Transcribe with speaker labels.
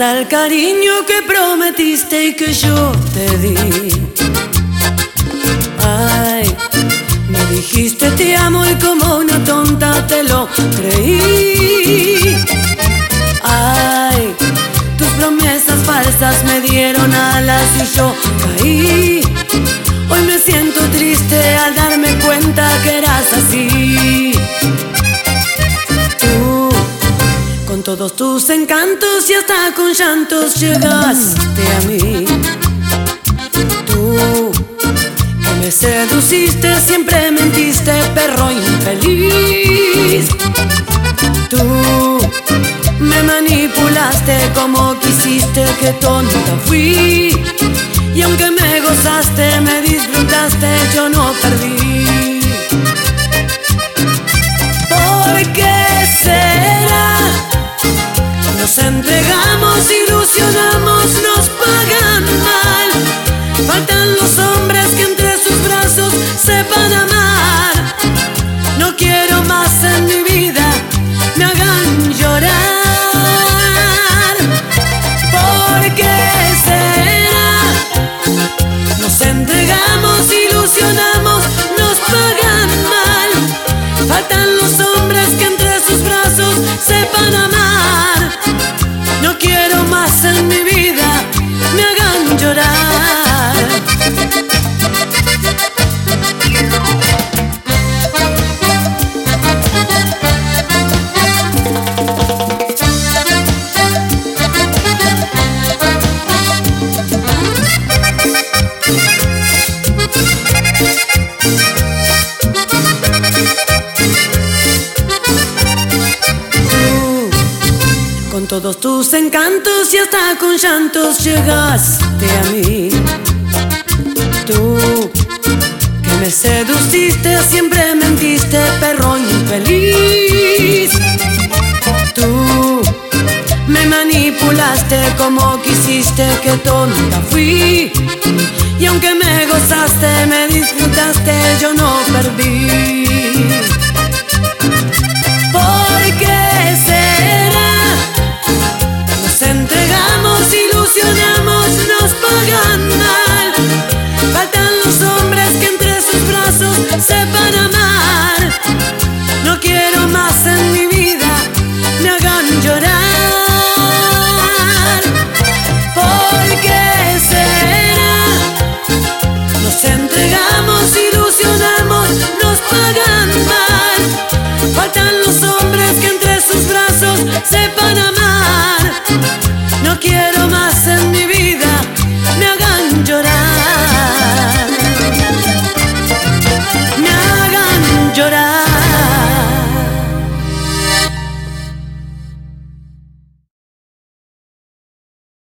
Speaker 1: está el cariño que prometiste y que yo te di? Ay, me dijiste te amo y como una tonta te lo creí. Ay, tus promesas falsas me dieron alas y yo caí. Hoy me siento triste al darme cuenta que eras así. Tú, con todos tus encantos y hasta con llantos llegaste a mí. Tú, que me seduciste, siempre mentiste, perro infeliz. Tú, me manipulaste como quisiste, qué tonta fui. Y aunque me gozaste, me disfrutaste, yo no perdí. ¿Por qué será? Nos entregamos, ilusionamos, nos pagan mal. Faltan los hombres que entre sus brazos sepan amar. No quiero más en mi vida, me hagan llorar. ¿Por qué será? Nos entregamos, ilusionamos, nos pagan mal. Faltan los hombres que entre sus brazos sepan amar. No quiero más en mi vida, me hagan llorar. Con todos tus encantos y hasta con llantos llegaste a mí. Tú, que me seduciste, siempre mentiste, perro infeliz. Tú, me manipulaste como quisiste, qué tonta fui. Y aunque me gozaste, me disfrutaste, yo no perdí. ¿Por qué será? Nos entregamos, ilusionamos, nos pagan mal. Faltan los hombres que entre sus brazos sepan amar.